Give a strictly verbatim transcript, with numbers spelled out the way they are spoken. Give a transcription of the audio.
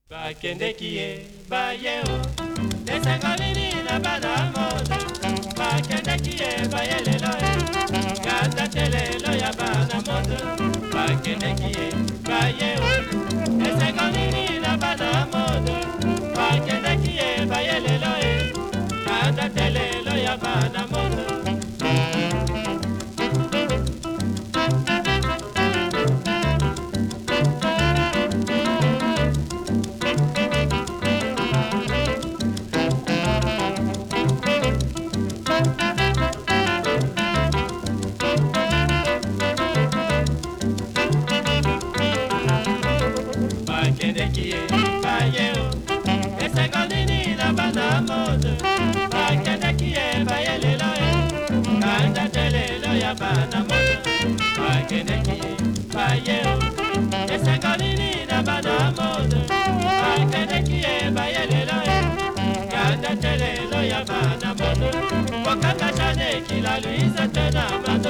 bakendeki ye baye o esengo nini na bana moto bakendeki ye baye lelo kanda te lelo ya bana moto bakendeki ye baye o esengo nini na bana moto bakendeki ye baye lelo kanda te lelo ya bana moto. Bakendeki ye baye o esengo nini na bana moto bakendeki ye baye lelo kanda te lelo ya bana moto bakendeki ye baye o esengo nini na bana moto bakendeki ye baye lelo kanda te lelo ya bana moto wakata jane kila luisa tena